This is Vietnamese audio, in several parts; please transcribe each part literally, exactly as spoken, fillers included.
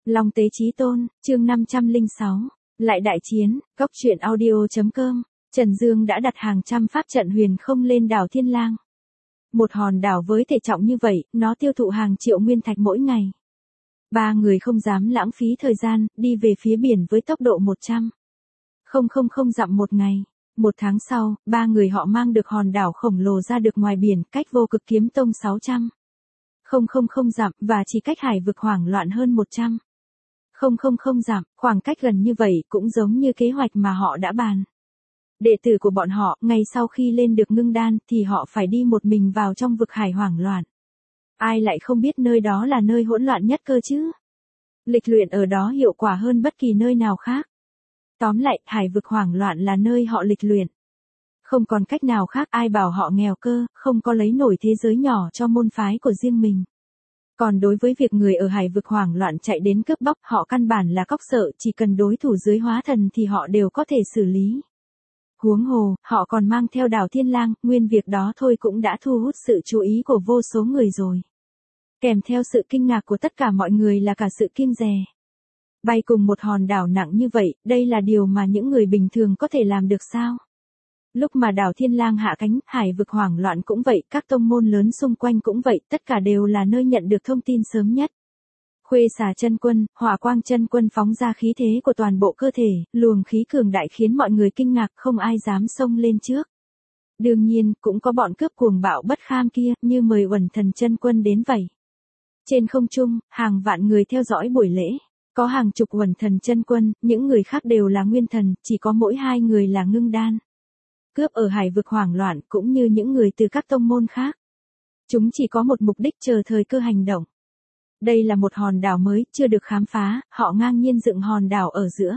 Long Tế Chí Tôn, chương năm trăm lẻ sáu. Lại đại chiến, góc truyện audio.com. Trần Dương đã đặt hàng trăm pháp trận huyền không lên đảo Thiên Lang. Một hòn đảo với thể trọng như vậy, nó tiêu thụ hàng triệu nguyên thạch mỗi ngày. Ba người không dám lãng phí thời gian, đi về phía biển với tốc độ một trăm nghìn dặm một ngày. Một tháng sau, ba người họ mang được hòn đảo khổng lồ ra được ngoài biển, cách Vô Cực Kiếm Tông sáu trăm nghìn dặm, và chỉ cách hải vực hoảng loạn hơn một trăm nghìn dặm, khoảng cách gần như vậy cũng giống như kế hoạch mà họ đã bàn. Đệ tử của bọn họ, ngay sau khi lên được ngưng đan, thì họ phải đi một mình vào trong vực hải hoảng loạn. Ai lại không biết nơi đó là nơi hỗn loạn nhất cơ chứ? Lịch luyện ở đó hiệu quả hơn bất kỳ nơi nào khác. Tóm lại, hải vực hoảng loạn là nơi họ lịch luyện. Không còn cách nào khác, ai bảo họ nghèo cơ, không có lấy nổi thế giới nhỏ cho môn phái của riêng mình. Còn đối với việc người ở hải vực hoảng loạn chạy đến cướp bóc, họ căn bản là cóc sợ, chỉ cần đối thủ dưới hóa thần thì họ đều có thể xử lý. Huống hồ, họ còn mang theo đảo Thiên Lang, nguyên việc đó thôi cũng đã thu hút sự chú ý của vô số người rồi. Kèm theo sự kinh ngạc của tất cả mọi người là cả sự kiêng dè. Bay cùng một hòn đảo nặng như vậy, đây là điều mà những người bình thường có thể làm được sao? Lúc mà đảo Thiên Lang hạ cánh, hải vực hoảng loạn cũng vậy, các tông môn lớn xung quanh cũng vậy, tất cả đều là nơi nhận được thông tin sớm nhất. Khuê Xà chân quân, Hỏa Quang chân quân phóng ra khí thế của toàn bộ cơ thể, luồng khí cường đại khiến mọi người kinh ngạc, không ai dám xông lên trước. Đương nhiên, cũng có bọn cướp cuồng bạo bất kham kia, như mời Uẩn Thần chân quân đến vậy. Trên không trung, hàng vạn người theo dõi buổi lễ. Có hàng chục Uẩn Thần chân quân, những người khác đều là nguyên thần, chỉ có mỗi hai người là ngưng đan. Cướp ở hải vực hoảng loạn cũng như những người từ các tông môn khác. Chúng chỉ có một mục đích, chờ thời cơ hành động. Đây là một hòn đảo mới, chưa được khám phá, họ ngang nhiên dựng hòn đảo ở giữa.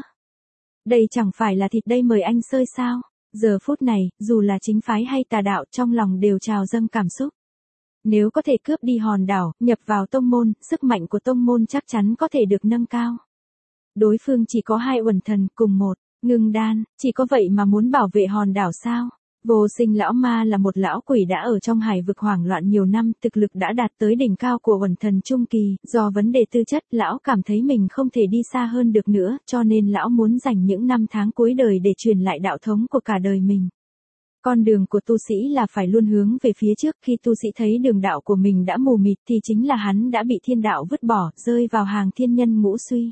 Đây chẳng phải là thịt đây mời anh sơi sao? Giờ phút này, dù là chính phái hay tà đạo, trong lòng đều trào dâng cảm xúc. Nếu có thể cướp đi hòn đảo, nhập vào tông môn, sức mạnh của tông môn chắc chắn có thể được nâng cao. Đối phương chỉ có hai Uẩn Thần cùng một ngưng đan, chỉ có vậy mà muốn bảo vệ hòn đảo sao? Vô Sinh lão ma là một lão quỷ đã ở trong hải vực hoảng loạn nhiều năm, thực lực đã đạt tới đỉnh cao của Uẩn Thần trung kỳ, do vấn đề tư chất, lão cảm thấy mình không thể đi xa hơn được nữa, cho nên lão muốn dành những năm tháng cuối đời để truyền lại đạo thống của cả đời mình. Con đường của tu sĩ là phải luôn hướng về phía trước, khi tu sĩ thấy đường đạo của mình đã mù mịt thì chính là hắn đã bị thiên đạo vứt bỏ, rơi vào hàng thiên nhân ngũ suy.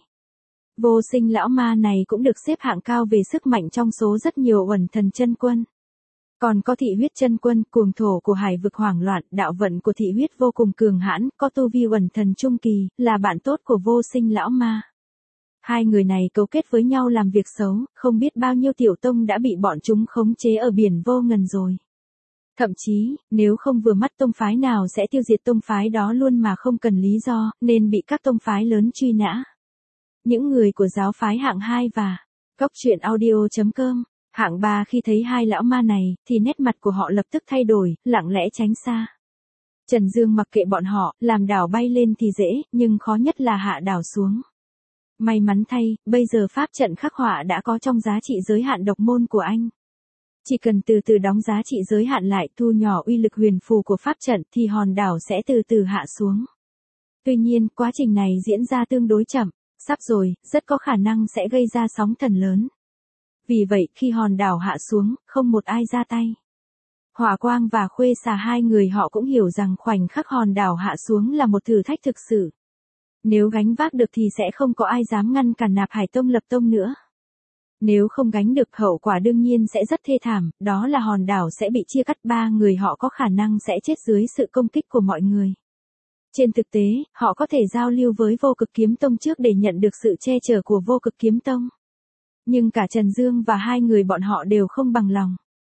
Vô Sinh lão ma này cũng được xếp hạng cao về sức mạnh trong số rất nhiều Uẩn Thần chân quân. Còn có Thị Huyết chân quân, cuồng thổ của hải vực hoảng loạn, đạo vận của Thị Huyết vô cùng cường hãn, có tu vi Uẩn Thần trung kỳ, là bạn tốt của Vô Sinh lão ma. Hai người này cấu kết với nhau làm việc xấu, không biết bao nhiêu tiểu tông đã bị bọn chúng khống chế ở biển vô ngần rồi. Thậm chí, nếu không vừa mắt tông phái nào sẽ tiêu diệt tông phái đó luôn mà không cần lý do, nên bị các tông phái lớn truy nã. Những người của giáo phái hạng hai và góc truyện audio.com, hạng ba khi thấy hai lão ma này, thì nét mặt của họ lập tức thay đổi, lặng lẽ tránh xa. Trần Dương mặc kệ bọn họ, làm đảo bay lên thì dễ, nhưng khó nhất là hạ đảo xuống. May mắn thay, bây giờ pháp trận khắc họa đã có trong giá trị giới hạn độc môn của anh. Chỉ cần từ từ đóng giá trị giới hạn lại, thu nhỏ uy lực huyền phù của pháp trận thì hòn đảo sẽ từ từ hạ xuống. Tuy nhiên, quá trình này diễn ra tương đối chậm, sắp rồi, rất có khả năng sẽ gây ra sóng thần lớn. Vì vậy, khi hòn đảo hạ xuống, không một ai ra tay. Hỏa Quang và Khuê Xà hai người họ cũng hiểu rằng khoảnh khắc hòn đảo hạ xuống là một thử thách thực sự. Nếu gánh vác được thì sẽ không có ai dám ngăn cản Nạp Hải Tông lập tông nữa. Nếu không gánh được, hậu quả đương nhiên sẽ rất thê thảm, đó là hòn đảo sẽ bị chia cắt, ba người họ có khả năng sẽ chết dưới sự công kích của mọi người. Trên thực tế, họ có thể giao lưu với Vô Cực Kiếm Tông trước để nhận được sự che chở của Vô Cực Kiếm Tông. Nhưng cả Trần Dương và hai người bọn họ đều không bằng lòng.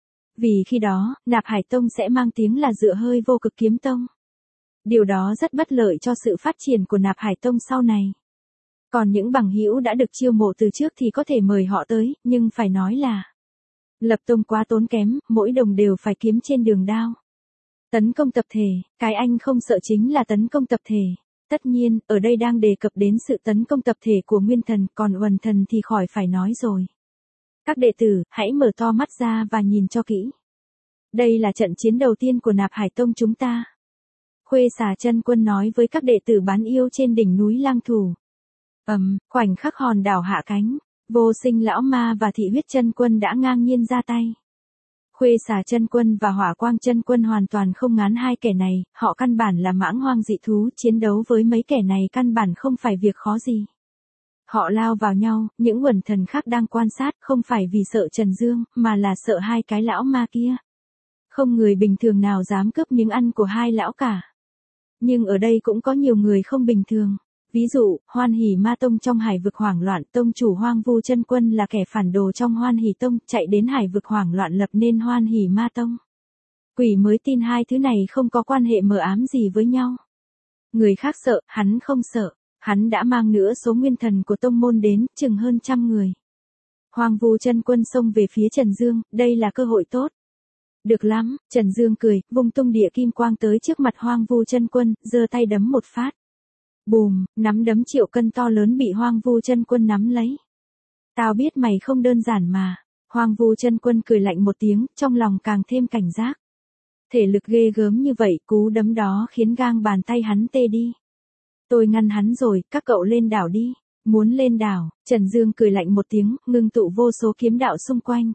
Vì khi đó, Nạp Hải Tông sẽ mang tiếng là dựa hơi Vô Cực Kiếm Tông. Điều đó rất bất lợi cho sự phát triển của Nạp Hải Tông sau này. Còn những bằng hữu đã được chiêu mộ từ trước thì có thể mời họ tới, nhưng phải nói là lập tông quá tốn kém, mỗi đồng đều phải kiếm trên đường đao. Tấn công tập thể, cái anh không sợ chính là tấn công tập thể. Tất nhiên, ở đây đang đề cập đến sự tấn công tập thể của Nguyên Thần, còn Uẩn Thần thì khỏi phải nói rồi. Các đệ tử, hãy mở to mắt ra và nhìn cho kỹ. Đây là trận chiến đầu tiên của Nạp Hải Tông chúng ta. Khuê Xà chân quân nói với các đệ tử bán yêu trên đỉnh núi Lang Thủ. Ầm, khoảnh khắc hòn đảo hạ cánh, Vô Sinh lão ma và Thị Huyết chân quân đã ngang nhiên ra tay. Khuê Xà chân quân và Hỏa Quang chân quân hoàn toàn không ngán hai kẻ này, họ căn bản là mãng hoang dị thú, chiến đấu với mấy kẻ này căn bản không phải việc khó gì. Họ lao vào nhau, những uẩn thần khác đang quan sát, không phải vì sợ Trần Dương, mà là sợ hai cái lão ma kia. Không người bình thường nào dám cướp miếng ăn của hai lão cả. Nhưng ở đây cũng có nhiều người không bình thường. Ví dụ, Hoan Hỷ Ma Tông trong Hải vực hoảng loạn, tông chủ Hoang Vu chân quân là kẻ phản đồ trong Hoan Hỷ Tông, chạy đến Hải vực hoảng loạn lập nên Hoan Hỷ Ma Tông. Quỷ mới tin hai thứ này không có quan hệ mờ ám gì với nhau. Người khác sợ, hắn không sợ. Hắn đã mang nửa số nguyên thần của tông môn đến, chừng hơn trăm người. Hoang Vu chân quân xông về phía Trần Dương, đây là cơ hội tốt. Được lắm, Trần Dương cười, vung tung địa kim quang tới trước mặt Hoang Vu chân quân, giơ tay đấm một phát. Bùm, nắm đấm triệu cân to lớn bị Hoang Vu chân quân nắm lấy. Tao biết mày không đơn giản mà. Hoang Vu chân quân cười lạnh một tiếng, trong lòng càng thêm cảnh giác. Thể lực ghê gớm như vậy, cú đấm đó khiến gang bàn tay hắn tê đi. Tôi ngăn hắn rồi, các cậu lên đảo đi. Muốn lên đảo, Trần Dương cười lạnh một tiếng, ngưng tụ vô số kiếm đạo xung quanh.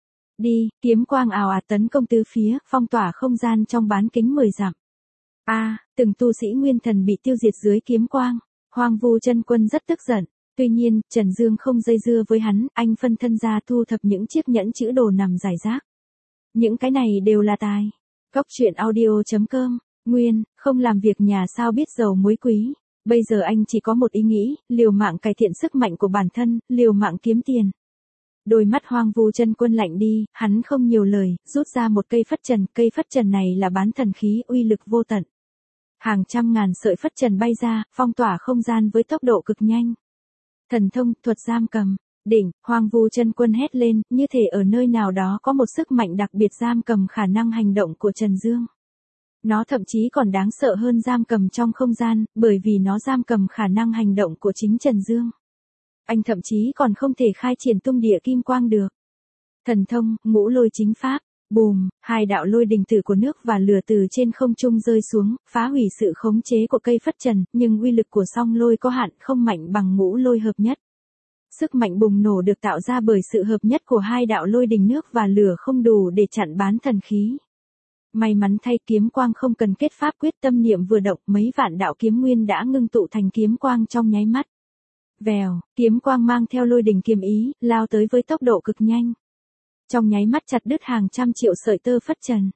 Đi, kiếm quang ào ạt tấn công tứ phía, phong tỏa không gian trong bán kính mười dặm. A, à, từng tu sĩ nguyên thần bị tiêu diệt dưới kiếm quang. Hoang Vu chân quân rất tức giận. Tuy nhiên, Trần Dương không dây dưa với hắn, anh phân thân ra thu thập những chiếc nhẫn chữ đồ nằm rải rác. Những cái này đều là tài. Góc truyện audio chấm com, Nguyên, không làm việc nhà sao biết dầu muối quý. Bây giờ anh chỉ có một ý nghĩ, liều mạng cải thiện sức mạnh của bản thân, liều mạng kiếm tiền. Đôi mắt Hoang Vu chân quân lạnh đi, hắn không nhiều lời, rút ra một cây phất trần, cây phất trần này là bán thần khí, uy lực vô tận. Hàng trăm ngàn sợi phất trần bay ra, phong tỏa không gian với tốc độ cực nhanh. Thần thông, thuật giam cầm, đỉnh, Hoang Vu chân quân hét lên, như thể ở nơi nào đó có một sức mạnh đặc biệt giam cầm khả năng hành động của Trần Dương. Nó thậm chí còn đáng sợ hơn giam cầm trong không gian, bởi vì nó giam cầm khả năng hành động của chính Trần Dương. Anh thậm chí còn không thể khai triển tung địa kim quang được. Thần thông, ngũ lôi chính pháp, bùm, hai đạo lôi đình tử của nước và lửa từ trên không trung rơi xuống, phá hủy sự khống chế của cây phất trần, nhưng uy lực của song lôi có hạn, không mạnh bằng ngũ lôi hợp nhất. Sức mạnh bùng nổ được tạo ra bởi sự hợp nhất của hai đạo lôi đình nước và lửa không đủ để chặn bán thần khí. May mắn thay, kiếm quang không cần kết pháp quyết, tâm niệm vừa động, mấy vạn đạo kiếm nguyên đã ngưng tụ thành kiếm quang trong nháy mắt. Vèo, kiếm quang mang theo lôi đình kiếm ý, lao tới với tốc độ cực nhanh. Trong nháy mắt chặt đứt hàng trăm triệu sợi tơ phất trần.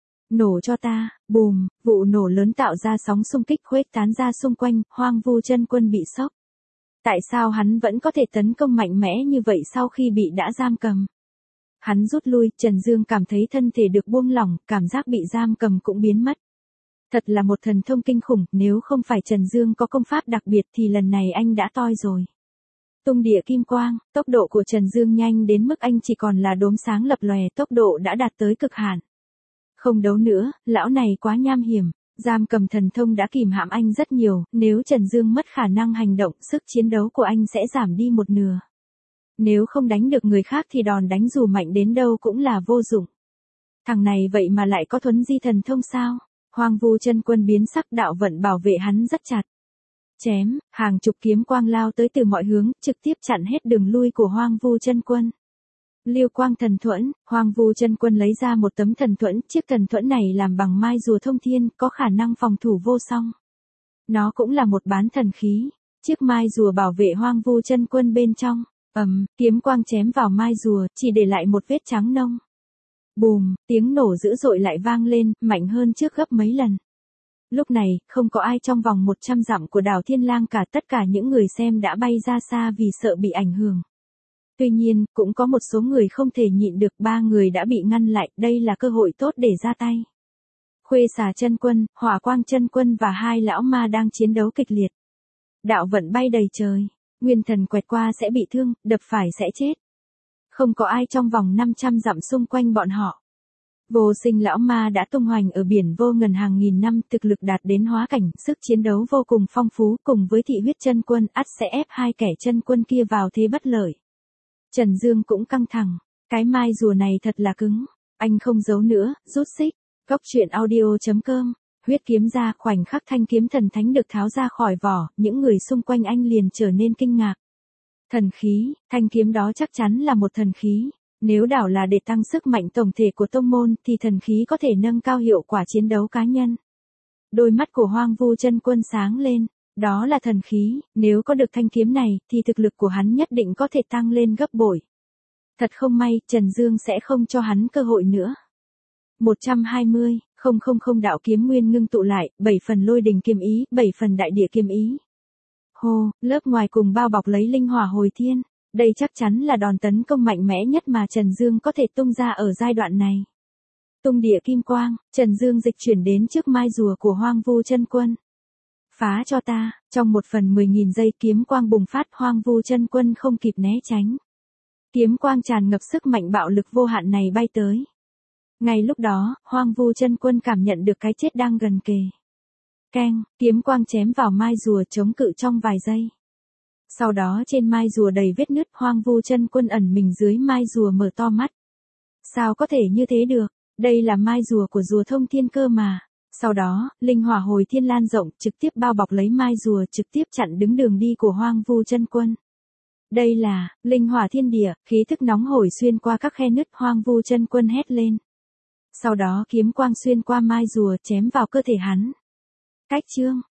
Nổ cho ta, bùm, vụ nổ lớn tạo ra sóng xung kích khuếch tán ra xung quanh, Hoang Vu chân quân bị sốc. Tại sao hắn vẫn có thể tấn công mạnh mẽ như vậy sau khi bị đã giam cầm? Hắn rút lui, Trần Dương cảm thấy thân thể được buông lỏng, cảm giác bị giam cầm cũng biến mất. Thật là một thần thông kinh khủng, nếu không phải Trần Dương có công pháp đặc biệt thì lần này anh đã toi rồi. Tung địa kim quang, tốc độ của Trần Dương nhanh đến mức anh chỉ còn là đốm sáng lập lòe, tốc độ đã đạt tới cực hạn. Không đấu nữa, lão này quá nham hiểm, giam cầm thần thông đã kìm hãm anh rất nhiều, nếu Trần Dương mất khả năng hành động, sức chiến đấu của anh sẽ giảm đi một nửa. Nếu không đánh được người khác thì đòn đánh dù mạnh đến đâu cũng là vô dụng. Thằng này vậy mà lại có thuấn di thần thông sao? Hoang Vu chân quân biến sắc, đạo vận bảo vệ hắn rất chặt. Chém, hàng chục kiếm quang lao tới từ mọi hướng, trực tiếp chặn hết đường lui của Hoang Vu chân quân. Liêu quang thần thuẫn, Hoang Vu chân quân lấy ra một tấm thần thuẫn, chiếc thần thuẫn này làm bằng mai rùa thông thiên, có khả năng phòng thủ vô song. Nó cũng là một bán thần khí, chiếc mai rùa bảo vệ Hoang Vu chân quân bên trong. Ầm, kiếm quang chém vào mai rùa, chỉ để lại một vết trắng nông. Bùm, tiếng nổ dữ dội lại vang lên, mạnh hơn trước gấp mấy lần. Lúc này, không có ai trong vòng một trăm dặm của đảo Thiên Lang cả, tất cả những người xem đã bay ra xa vì sợ bị ảnh hưởng. Tuy nhiên, cũng có một số người không thể nhịn được, ba người đã bị ngăn lại, đây là cơ hội tốt để ra tay. Khuê Xà chân quân, Hỏa Quang chân quân và hai lão ma đang chiến đấu kịch liệt. Đạo vận bay đầy trời, nguyên thần quẹt qua sẽ bị thương, đập phải sẽ chết. Không có ai trong vòng năm trăm dặm xung quanh bọn họ. Vô Sinh lão ma đã tung hoành ở biển vô ngần hàng nghìn năm, thực lực đạt đến hóa cảnh, sức chiến đấu vô cùng phong phú, cùng với Thị Huyết chân quân, ắt sẽ ép hai kẻ chân quân kia vào thế bất lợi. Trần Dương cũng căng thẳng, cái mai rùa này thật là cứng, anh không giấu nữa, rút xích. Góc truyện audio chấm com Huyết kiếm ra, khoảnh khắc thanh kiếm thần thánh được tháo ra khỏi vỏ, những người xung quanh anh liền trở nên kinh ngạc. Thần khí, thanh kiếm đó chắc chắn là một thần khí. Nếu đảo là để tăng sức mạnh tổng thể của tông môn thì thần khí có thể nâng cao hiệu quả chiến đấu cá nhân. Đôi mắt của Hoang Vu Chân Quân sáng lên, đó là thần khí, nếu có được thanh kiếm này thì thực lực của hắn nhất định có thể tăng lên gấp bội. Thật không may, Trần Dương sẽ không cho hắn cơ hội nữa. một trăm hai mươi, không không không đạo kiếm nguyên ngưng tụ lại, bảy phần lôi đình kiếm ý, bảy phần đại địa kiếm ý. Hô, lớp ngoài cùng bao bọc lấy linh hỏa hồi thiên. Đây chắc chắn là đòn tấn công mạnh mẽ nhất mà Trần Dương có thể tung ra ở giai đoạn này. Tung địa kim quang, Trần Dương dịch chuyển đến trước mai rùa của Hoang Vu Chân Quân. Phá cho ta, trong một phần mười nghìn giây kiếm quang bùng phát, Hoang Vu Chân Quân không kịp né tránh. Kiếm quang tràn ngập sức mạnh bạo lực vô hạn này bay tới. Ngay lúc đó, Hoang Vu Chân Quân cảm nhận được cái chết đang gần kề. Keng, kiếm quang chém vào mai rùa chống cự trong vài giây. Sau đó trên mai rùa đầy vết nứt, Hoang Vu Chân Quân ẩn mình dưới mai rùa mở to mắt. Sao có thể như thế được, đây là mai rùa của rùa Thông Thiên cơ mà. Sau đó, linh hỏa hồi thiên lan rộng, trực tiếp bao bọc lấy mai rùa, trực tiếp chặn đứng đường đi của Hoang Vu Chân Quân. Đây là, linh hỏa thiên địa, khí thức nóng hổi xuyên qua các khe nứt, Hoang Vu Chân Quân hét lên. Sau đó kiếm quang xuyên qua mai rùa chém vào cơ thể hắn. Cách chương,